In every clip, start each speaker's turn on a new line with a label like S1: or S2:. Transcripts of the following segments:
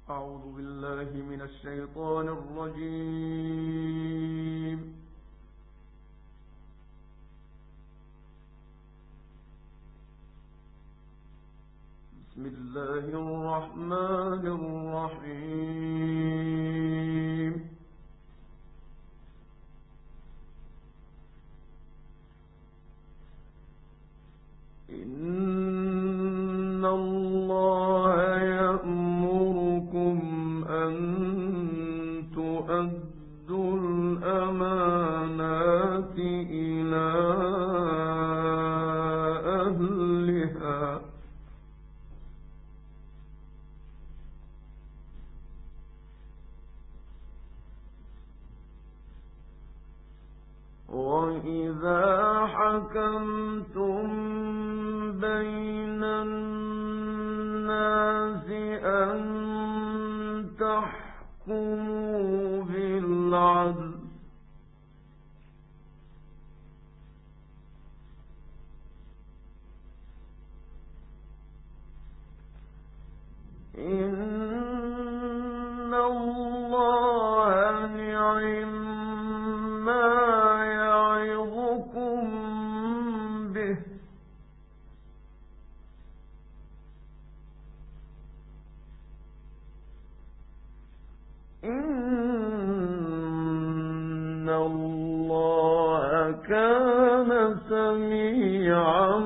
S1: أعوذ بالله من الشيطان الرجيم. بسم الله الرحمن الرحيم. إن الله يأمركم أن تؤدوا الأمانات إلى أهلها وإذا حكمتم بين الناس أن تحكموا بالعدل إن الله نعم يعظكم به إن الله كان سميعا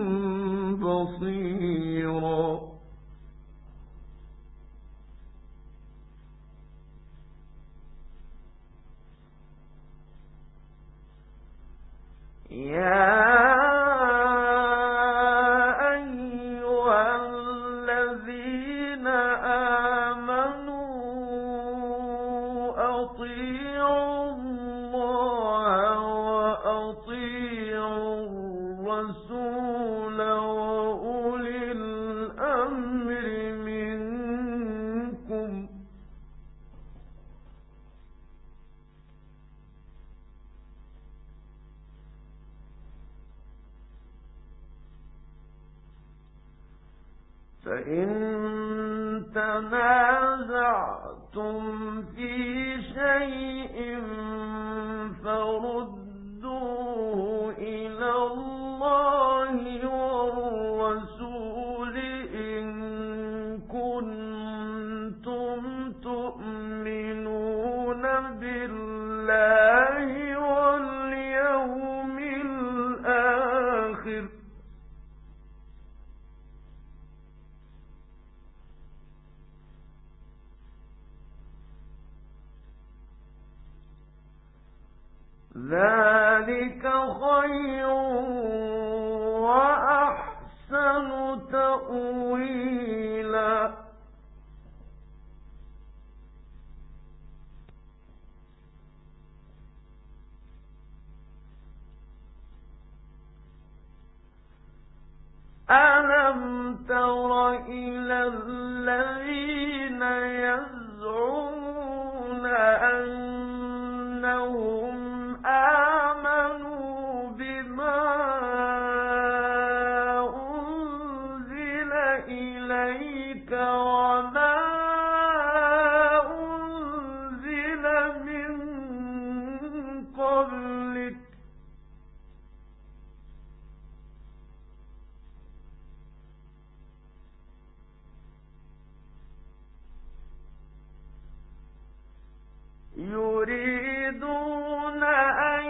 S1: بصيرا. يا أيها الذين آمنوا أطيعوا الله وأطيعوا الرسول وأولي الأمر منكم فإن تنازعتم في شيء فردوه إلى الله والرسول إن كنتم تؤمنون بالله واليوم الآخر ذلك خير وأحسن تأويلا. ألم تر إلى الذين يزعمون أنهم آمنوا بما أنزل إليك وما أنزل من قبلك يريدون أن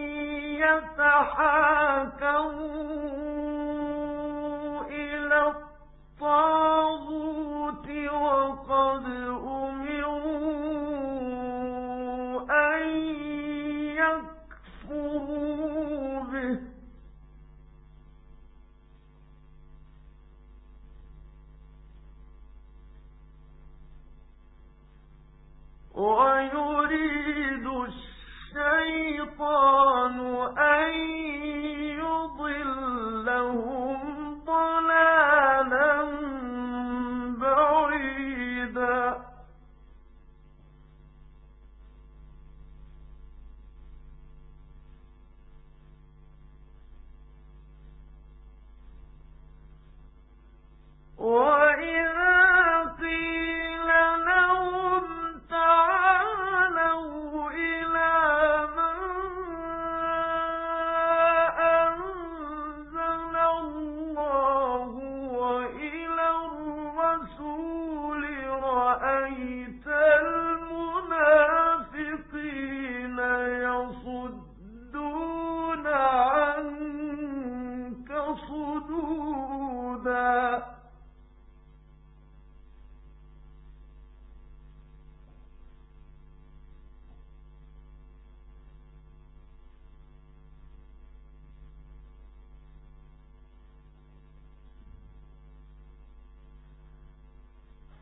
S1: يتحاكموا إلى الطاغوت وقد أمروا أن يكفروا به ويريد الشيطان أن يضلهم ضلالا بعيدا. وإذا قيل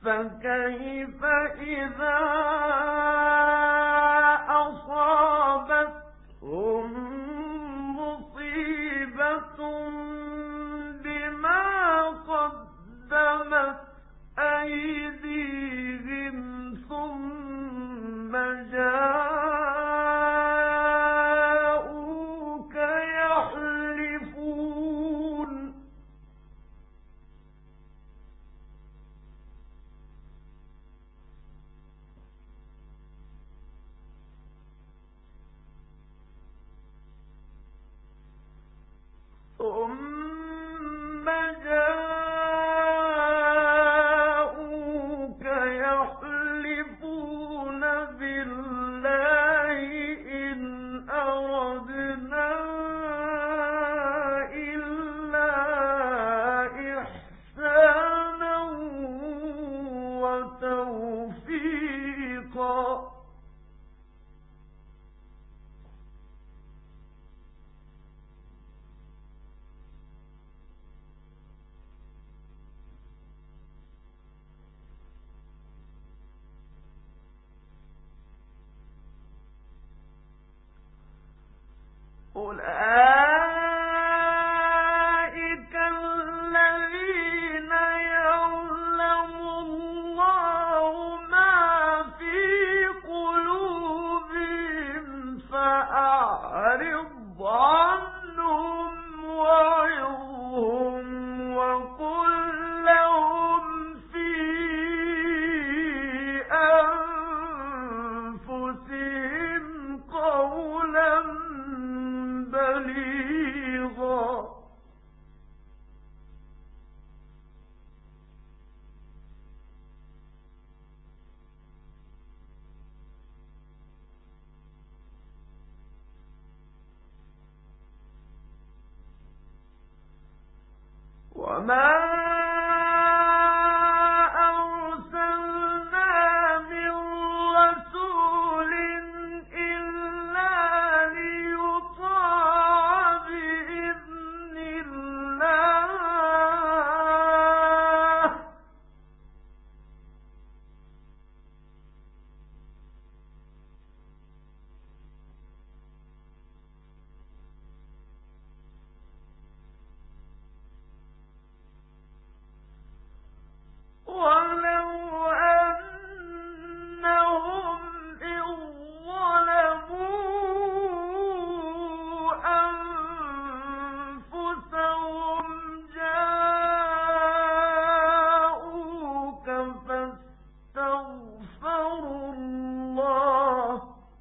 S1: فكيف إذا أصابتهم مصيبة بما قدمت أيديهم ثم جاءوك يحلفون بالله إن أردنا إلا إحسانا وتوفيقا أولئك الذين يعلم الله ما في قلوبهم فأعرض عنهم وعظهم وقل لهم في أنفسهم قولا بليغا وما أرسلنا من رسول إلا ليطاع بإذن الله ولو أنهم إذ ظلموا أنفسهم جاءوك فاستغفروا الله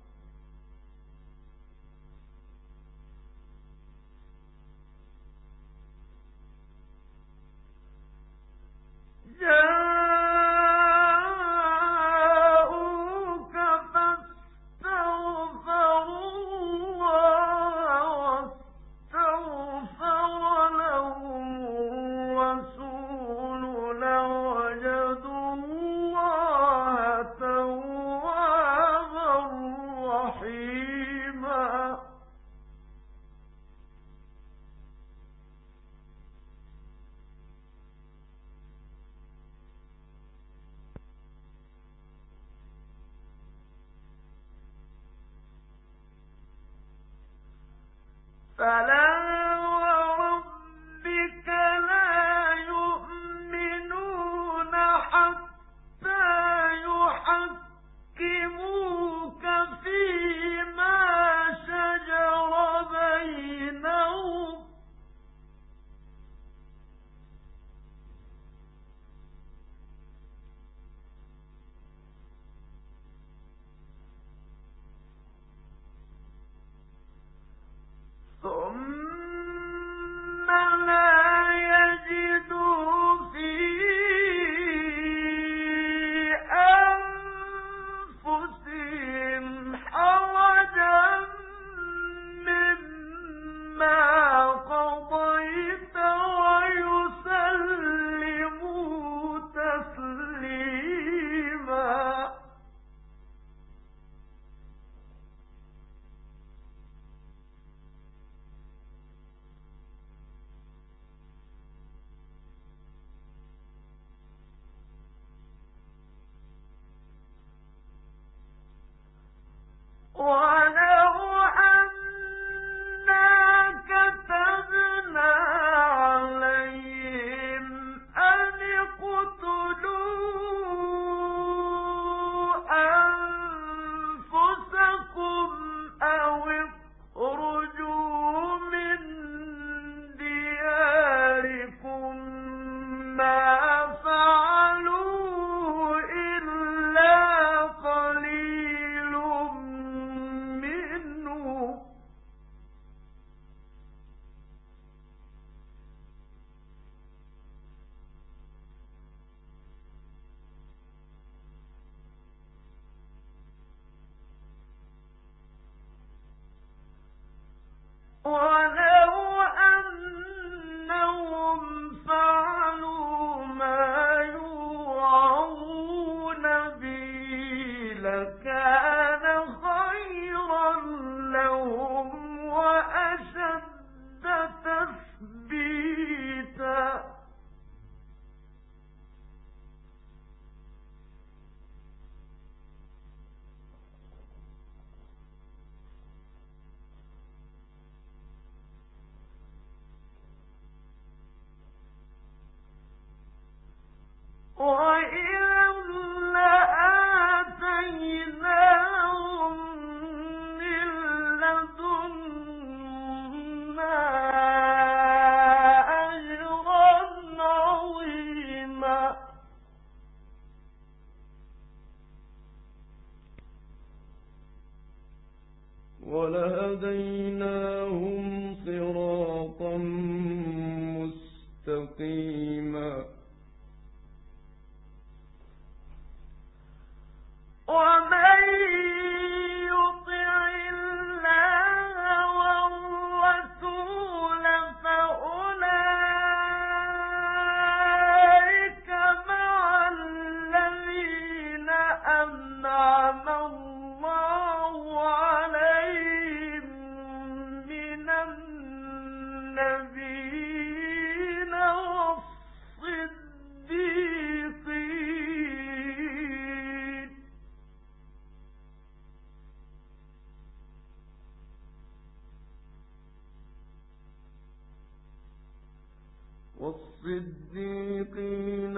S1: واستغفر لهم الرسول لوجدوا الله توابا رحيما فلا وربك لا يؤمنون حتى يحكموك فيما شجر بينهم ثم
S2: ولهديناهم صراطا مستقيما
S1: ومن يطع الله والرسول فأولئك مع الذين أنعم الله عليهم من النبيين
S2: والصديقين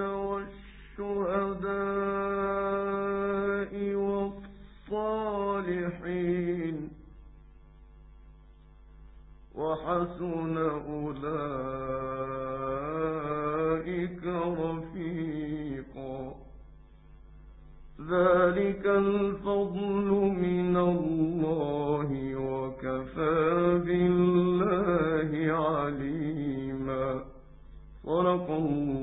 S2: والشهداء والصالحين وحسن أولئك رفيقا ذلك الفضل من الله وكفى بالله عليما صدق الله